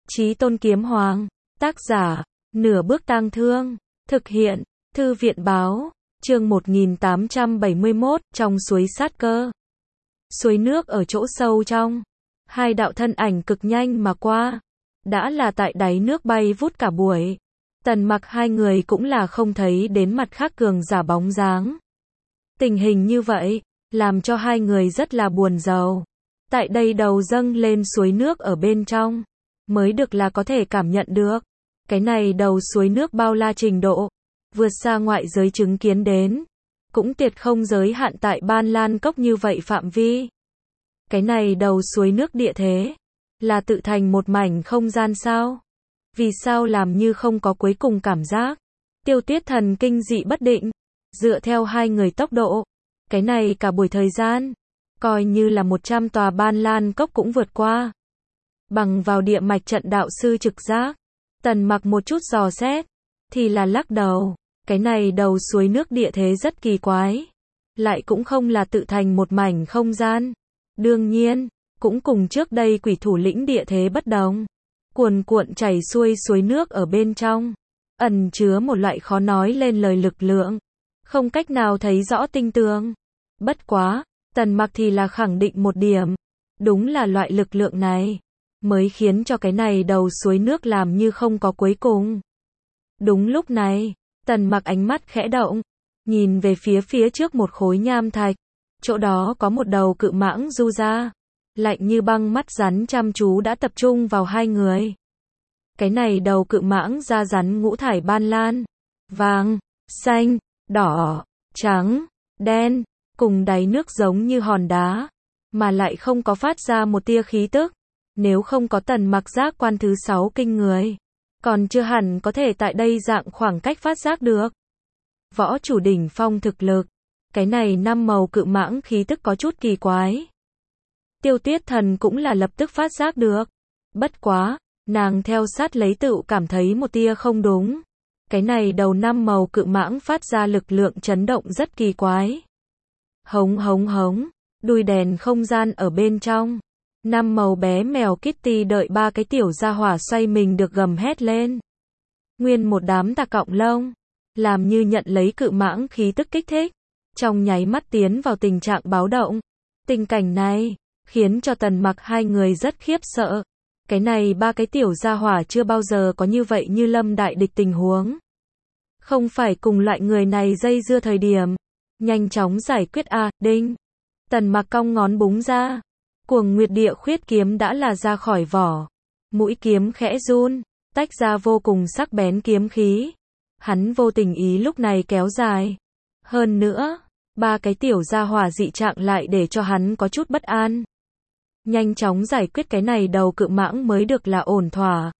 Chí Tôn Kiếm Hoàng, tác giả, Nửa Bước Tang Thương, thực hiện, Thư viện báo, chương 1871, trong suối sát cơ. Suối nước ở chỗ sâu trong, hai đạo thân ảnh cực nhanh mà qua, đã là tại đáy nước bay vút cả buổi. Tần Mặc hai người cũng là không thấy đến mặt khác cường giả bóng dáng. Tình hình như vậy, làm cho hai người rất là buồn rầu. Tại đây đầu dâng lên suối nước ở bên trong, mới được là có thể cảm nhận được. Cái này đầu suối nước bao la trình độ, vượt xa ngoại giới chứng kiến đến. Cũng tuyệt không giới hạn tại Ban Lan Cốc như vậy phạm vi. Cái này đầu suối nước địa thế, là tự thành một mảnh không gian sao? Vì sao làm như không có cuối cùng cảm giác? Tiêu Tiết Thần kinh dị bất định, dựa theo hai người tốc độ, cái này cả buổi thời gian, coi như là 100 tòa Ban Lan Cốc cũng vượt qua. Bằng vào địa mạch trận đạo sư trực giác, Tần Mặc một chút dò xét, thì là lắc đầu, cái này đầu suối nước địa thế rất kỳ quái, lại cũng không là tự thành một mảnh không gian. Đương nhiên, cũng cùng trước đây Quỷ Thủ lĩnh địa thế bất đồng. Cuồn cuộn chảy xuôi suối nước ở bên trong, ẩn chứa một loại khó nói lên lời lực lượng, không cách nào thấy rõ tinh tường. Bất quá, Tần Mặc thì là khẳng định một điểm, đúng là loại lực lượng này, mới khiến cho cái này đầu suối nước làm như không có cuối cùng. Đúng lúc này, Tần Mặc ánh mắt khẽ động, nhìn về phía trước một khối nham thạch, chỗ đó có một đầu cự mãng du ra, lạnh như băng mắt rắn chăm chú đã tập trung vào hai người. Cái này đầu cự mãng da rắn ngũ thải ban lan, vàng, xanh, đỏ, trắng, đen, cùng đáy nước giống như hòn đá, mà lại không có phát ra một tia khí tức. Nếu không có Tần Mặc giác quan thứ 6 kinh người, còn chưa hẳn có thể tại đây dạng khoảng cách phát giác được. Võ chủ đỉnh phong thực lực, cái này năm màu cự mãng khí tức có chút kỳ quái. Tiêu Tiết Thần cũng là lập tức phát giác được. Bất quá, nàng theo sát lấy tự cảm thấy một tia không đúng. Cái này đầu năm màu cự mãng phát ra lực lượng chấn động rất kỳ quái. Hống hống hống, đuôi đèn không gian ở bên trong. Năm màu bé mèo Kitty đợi ba cái tiểu gia hỏa xoay mình được gầm hét lên. Nguyên một đám tà cọng lông, làm như nhận lấy cự mãng khí tức kích thích, trong nháy mắt tiến vào tình trạng báo động. Tình cảnh này khiến cho Tần Mặc hai người rất khiếp sợ. Cái này ba cái tiểu gia hỏa chưa bao giờ có như vậy như lâm đại địch tình huống. Không phải cùng loại người này dây dưa thời điểm, nhanh chóng giải quyết a, đinh. Tần Mặc cong ngón búng ra, Cuồng Nguyệt Địa Khuyết kiếm đã là ra khỏi vỏ. Mũi kiếm khẽ run, tách ra vô cùng sắc bén kiếm khí. Hắn vô tình ý lúc này kéo dài. Hơn nữa, ba cái tiểu gia hỏa dị trạng lại để cho hắn có chút bất an. Nhanh chóng giải quyết cái này đầu cự mãng mới được là ổn thỏa.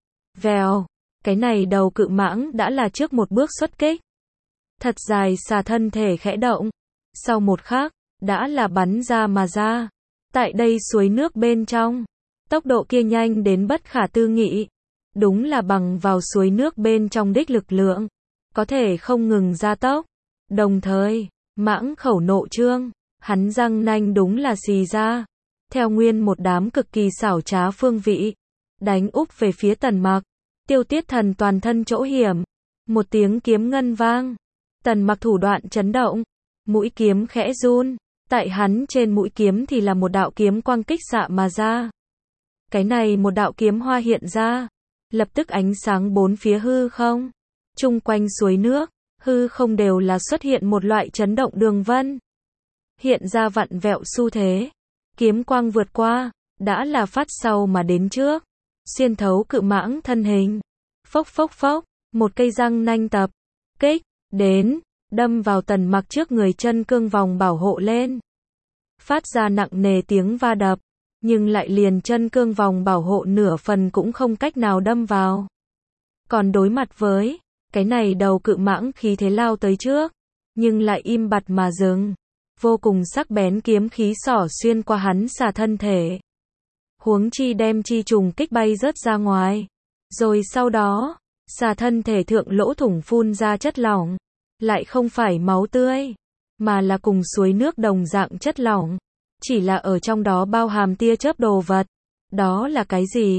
Vèo, cái này đầu cự mãng đã là trước một bước xuất kích. Thật dài xà thân thể khẽ động. Sau một khắc, đã là bắn ra mà ra. Tại đây suối nước bên trong, tốc độ kia nhanh đến bất khả tư nghị. Đúng là bằng vào suối nước bên trong đích lực lượng, có thể không ngừng gia tốc. Đồng thời, mãng khẩu nộ trương, hắn răng nanh đúng là xì ra. Theo nguyên một đám cực kỳ xảo trá phương vị, đánh úp về phía Tần Mặc. Tiêu Tiết Thần toàn thân chỗ hiểm, một tiếng kiếm ngân vang. Tần Mặc thủ đoạn chấn động, mũi kiếm khẽ run. Tại hắn trên mũi kiếm thì là một đạo kiếm quang kích xạ mà ra. Cái này một đạo kiếm hoa hiện ra, lập tức ánh sáng bốn phía hư không. Chung quanh suối nước, hư không đều là xuất hiện một loại chấn động đường vân. Hiện ra vặn vẹo xu thế. Kiếm quang vượt qua, đã là phát sau mà đến trước. Xuyên thấu cự mãng thân hình. Phốc phốc phốc, một cây răng nanh tập. Kích, đến, đâm vào Tần Mặc trước người chân cương vòng bảo hộ lên. Phát ra nặng nề tiếng va đập, nhưng lại liền chân cương vòng bảo hộ nửa phần cũng không cách nào đâm vào. Còn đối mặt với, cái này đầu cự mãng khí thế lao tới trước, nhưng lại im bặt mà dừng. Vô cùng sắc bén kiếm khí xỏ xuyên qua hắn xà thân thể. Huống chi đem chi trùng kích bay rớt ra ngoài. Rồi sau đó, xà thân thể thượng lỗ thủng phun ra chất lỏng. Lại không phải máu tươi, mà là cùng suối nước đồng dạng chất lỏng. Chỉ là ở trong đó bao hàm tia chớp đồ vật. Đó là cái gì?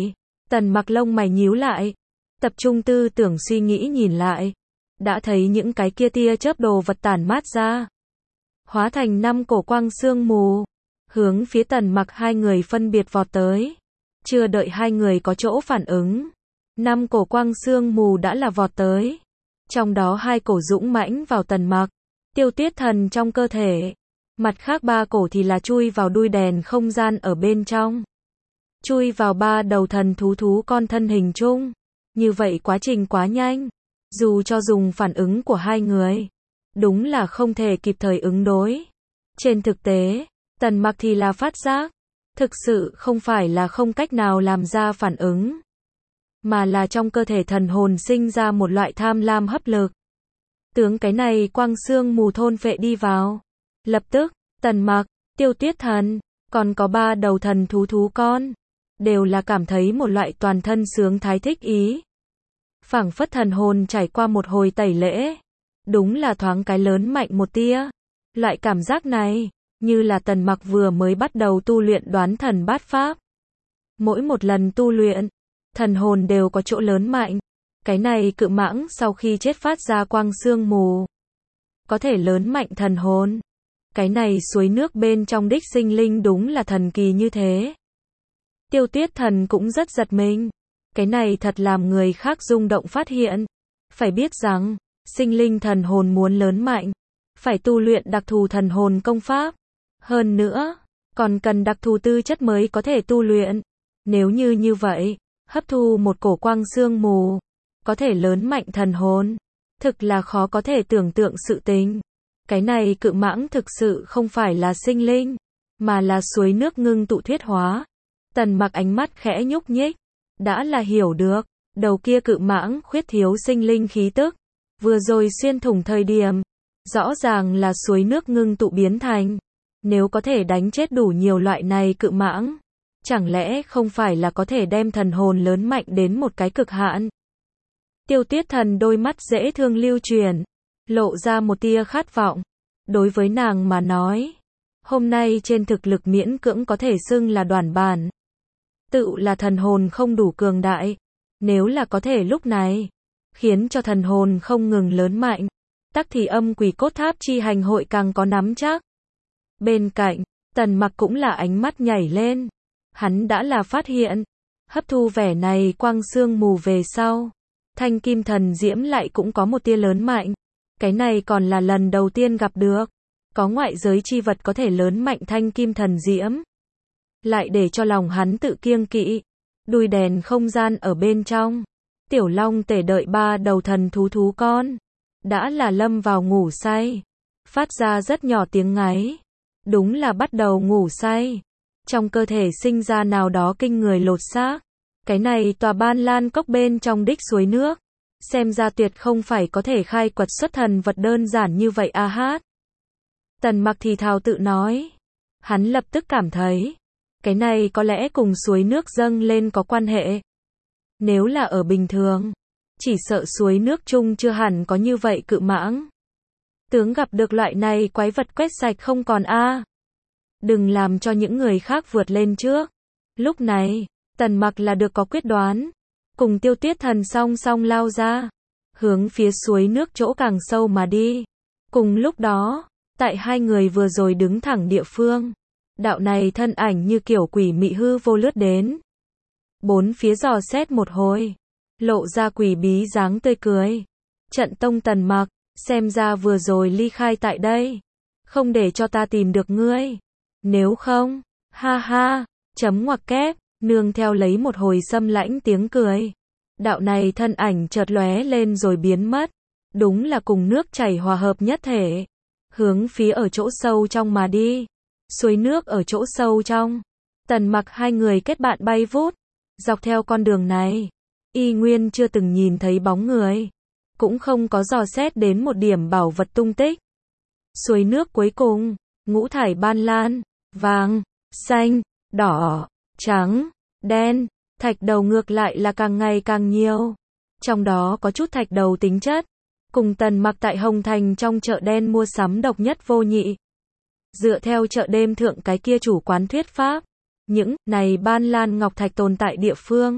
Tần Mặc lông mày nhíu lại, tập trung tư tưởng suy nghĩ nhìn lại, đã thấy những cái kia tia chớp đồ vật tản mát ra, hóa thành 5 cổ quang sương mù, hướng phía Tần Mặc hai người phân biệt vọt tới. Chưa đợi hai người có chỗ phản ứng, 5 cổ quang sương mù đã là vọt tới. Trong đó 2 cổ dũng mãnh vào Tần Mặc, Tiêu Tuyết Thần trong cơ thể, mặt khác 3 cổ thì là chui vào đuôi đèn không gian ở bên trong, chui vào 3 đầu thần thú con thân hình chung. Như vậy quá trình quá nhanh, dù cho dùng phản ứng của hai người, đúng là không thể kịp thời ứng đối. Trên thực tế, Tần Mặc thì là phát giác, thực sự không phải là không cách nào làm ra phản ứng, mà là trong cơ thể thần hồn sinh ra một loại tham lam hấp lực. Tướng cái này quang sương mù thôn phệ đi vào. Lập tức, Tần Mặc, Tiêu Tuyết Thần, còn có 3 đầu thần thú con, đều là cảm thấy một loại toàn thân sướng thái thích ý. Phảng phất thần hồn trải qua một hồi tẩy lễ, đúng là thoáng cái lớn mạnh một tia. Loại cảm giác này, như là Tần Mặc vừa mới bắt đầu tu luyện đoán thần bát pháp. Mỗi một lần tu luyện, thần hồn đều có chỗ lớn mạnh. Cái này cự mãng sau khi chết phát ra quang sương mù, có thể lớn mạnh thần hồn. Cái này suối nước bên trong đích sinh linh đúng là thần kỳ như thế. Tiêu Tuyết Thần cũng rất giật mình. Cái này thật làm người khác rung động phát hiện. Phải biết rằng, sinh linh thần hồn muốn lớn mạnh, phải tu luyện đặc thù thần hồn công pháp. Hơn nữa, còn cần đặc thù tư chất mới có thể tu luyện. Nếu như vậy, hấp thu một cổ quang sương mù, có thể lớn mạnh thần hồn. Thực là khó có thể tưởng tượng sự tình. Cái này cự mãng thực sự không phải là sinh linh, mà là suối nước ngưng tụ thuyết hóa. Tần Mặc ánh mắt khẽ nhúc nhích, đã là hiểu được, đầu kia cự mãng khuyết thiếu sinh linh khí tức. Vừa rồi xuyên thủng thời điểm, rõ ràng là suối nước ngưng tụ biến thành. Nếu có thể đánh chết đủ nhiều loại này cự mãng, chẳng lẽ không phải là có thể đem thần hồn lớn mạnh đến một cái cực hạn. Tiêu Tuyết Thần đôi mắt dễ thương lưu chuyển, lộ ra một tia khát vọng. Đối với nàng mà nói, hôm nay trên thực lực miễn cưỡng có thể xưng là đoản bản. Tự là thần hồn không đủ cường đại. Nếu là có thể lúc này, khiến cho thần hồn không ngừng lớn mạnh, tắc thì âm quỷ cốt tháp chi hành hội càng có nắm chắc. Bên cạnh, Tần Mặc cũng là ánh mắt nhảy lên. Hắn đã là phát hiện, hấp thu vẻ này quang sương mù về sau, thanh kim thần diễm lại cũng có một tia lớn mạnh. Cái này còn là lần đầu tiên gặp được, có ngoại giới chi vật có thể lớn mạnh thanh kim thần diễm. Lại để cho lòng hắn tự kiêng kỵ, đuôi đèn không gian ở bên trong, Tiểu Long Tể đợi 3 đầu thần thú con, đã là lâm vào ngủ say, phát ra rất nhỏ tiếng ngáy, đúng là bắt đầu ngủ say. Trong cơ thể sinh ra nào đó kinh người lột xác. Cái này tòa Ban Lan cốc bên trong đích suối nước, xem ra tuyệt không phải có thể khai quật xuất thần vật đơn giản như vậy a hát. Tần Mặc thì thào tự nói. Hắn lập tức cảm thấy, cái này có lẽ cùng suối nước dâng lên có quan hệ. Nếu là ở bình thường, chỉ sợ suối nước chung chưa hẳn có như vậy cự mãng. Tướng gặp được loại này quái vật quét sạch không còn a. Đừng làm cho những người khác vượt lên trước. Lúc này, Tần Mặc là được có quyết đoán, cùng Tiêu Tuyết Thần song song lao ra, hướng phía suối nước chỗ càng sâu mà đi. Cùng lúc đó, tại hai người vừa rồi đứng thẳng địa phương, đạo này thân ảnh như kiểu quỷ mị hư vô lướt đến. Bốn phía dò xét một hồi, lộ ra quỷ bí dáng tươi cười. Trận tông Tần Mặc, xem ra vừa rồi ly khai tại đây, không để cho ta tìm được ngươi. Nếu không, ha ha, chấm ngoặc kép, nương theo lấy một hồi xâm lãnh tiếng cười. Đạo này thân ảnh chợt lóe lên rồi biến mất, đúng là cùng nước chảy hòa hợp nhất thể, hướng phía ở chỗ sâu trong mà đi. Suối nước ở chỗ sâu trong, Tần Mặc hai người kết bạn bay vút, dọc theo con đường này, y nguyên chưa từng nhìn thấy bóng người, cũng không có dò xét đến một điểm bảo vật tung tích. Suối nước cuối cùng, ngũ thải ban lan, vàng, xanh, đỏ, trắng, đen, thạch đầu ngược lại là càng ngày càng nhiều. Trong đó có chút thạch đầu tính chất, cùng Tần Mặc tại Hồng Thành trong chợ đen mua sắm độc nhất vô nhị. Dựa theo chợ đêm thượng cái kia chủ quán thuyết pháp, những này ban lan ngọc thạch tồn tại địa phương,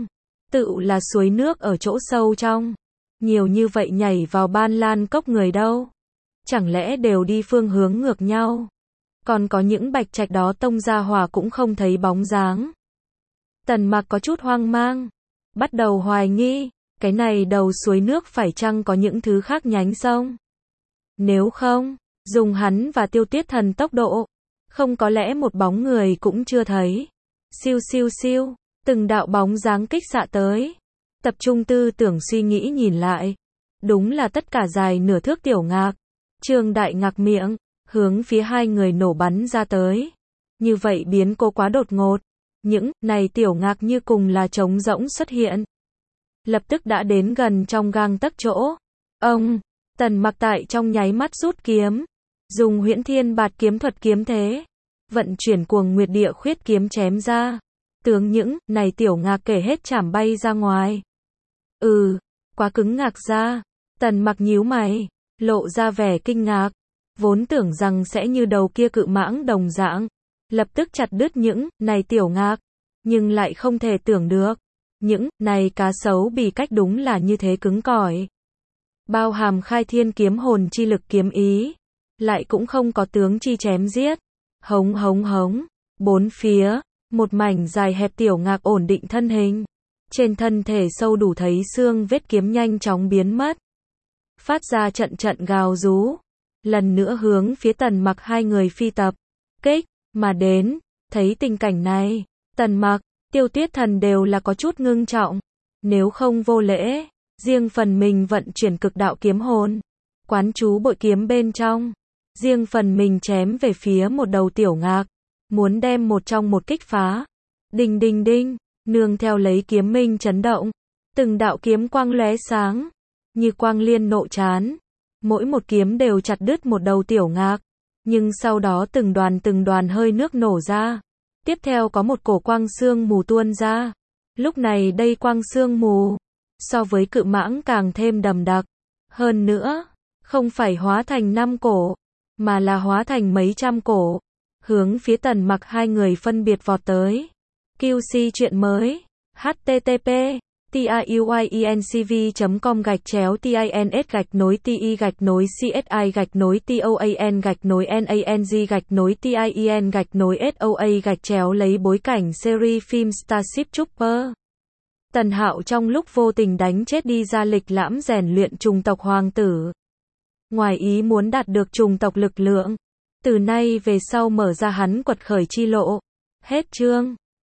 Tự là suối nước ở chỗ sâu trong. Nhiều như vậy nhảy vào Ban Lan cốc người đâu. Chẳng lẽ đều đi phương hướng ngược nhau. Còn có những bạch trạch đó tông ra hỏa cũng không thấy bóng dáng. Tần Mặc có chút hoang mang. Bắt đầu hoài nghi, cái này đầu suối nước phải chăng có những thứ khác nhánh sông. Nếu không, dùng hắn và Tiêu Tuyết Thần tốc độ, không có lẽ một bóng người cũng chưa thấy. Siêu siêu siêu, từng đạo bóng dáng kích xạ tới. Tập trung tư tưởng suy nghĩ nhìn lại. Đúng là tất cả dài nửa thước tiểu ngạc. Trương Đại Ngạc miệng, hướng phía hai người nổ bắn ra tới. Như vậy biến cố quá đột ngột. Những này tiểu ngạc như cùng là trống rỗng xuất hiện. Lập tức đã đến gần trong gang tấc chỗ. Ông, Tần Mặc tại trong nháy mắt rút kiếm. Dùng Huyễn Thiên Bạt kiếm thuật kiếm thế. Vận chuyển Cuồng Nguyệt Địa Khuyết kiếm chém ra. Tướng những này tiểu ngạc kể hết chảm bay ra ngoài. Quá cứng ngạc ra. Tần Mặc nhíu mày, lộ ra vẻ kinh ngạc. Vốn tưởng rằng sẽ như đầu kia cự mãng đồng dạng. Lập tức chặt đứt những này tiểu ngạc. Nhưng lại không thể tưởng được. Những này cá sấu bị cách đúng là như thế cứng cỏi. Bao hàm khai thiên kiếm hồn chi lực kiếm ý. Lại cũng không có tướng chi chém giết. Hống hống hống. Bốn phía, một mảnh dài hẹp tiểu ngạc ổn định thân hình. Trên thân thể sâu đủ thấy xương vết kiếm nhanh chóng biến mất. Phát ra trận trận gào rú. Lần nữa hướng phía Tần Mặc hai người phi tập. Kích, mà đến. Thấy tình cảnh này, Tần Mặc, Tiêu Tuyết Thần đều là có chút ngưng trọng. Nếu không vô lễ, riêng phần mình vận chuyển cực đạo kiếm hồn. Quán chú bội kiếm bên trong. Riêng phần mình chém về phía một đầu tiểu ngạc. Muốn đem một trong một kích phá. Đinh đinh đinh, nương theo lấy kiếm minh chấn động. Từng đạo kiếm quang lóe sáng. Như quang liên nộ chán. Mỗi một kiếm đều chặt đứt một đầu tiểu ngạc. Nhưng sau đó từng đoàn hơi nước nổ ra. Tiếp theo có một cổ quang sương mù tuôn ra. Lúc này đây quang sương mù, so với cự mãng càng thêm đậm đặc. Hơn nữa, không phải hóa thành 5 cổ, mà là hóa thành mấy trăm cổ. Hướng phía Tần Mặc hai người phân biệt vọt tới. QC chuyện mới. http tiuyenCV.com/TINS-TINAN-TIEN-NANG-TIEN-SOA lấy bối cảnh series phim Starship Trooper. Tần Hạo trong lúc vô tình đánh chết đi ra lịch lãm rèn luyện trùng tộc hoàng tử. Ngoài ý muốn đạt được trùng tộc lực lượng. Từ nay về sau mở ra hắn quật khởi chi lộ. Hết chương.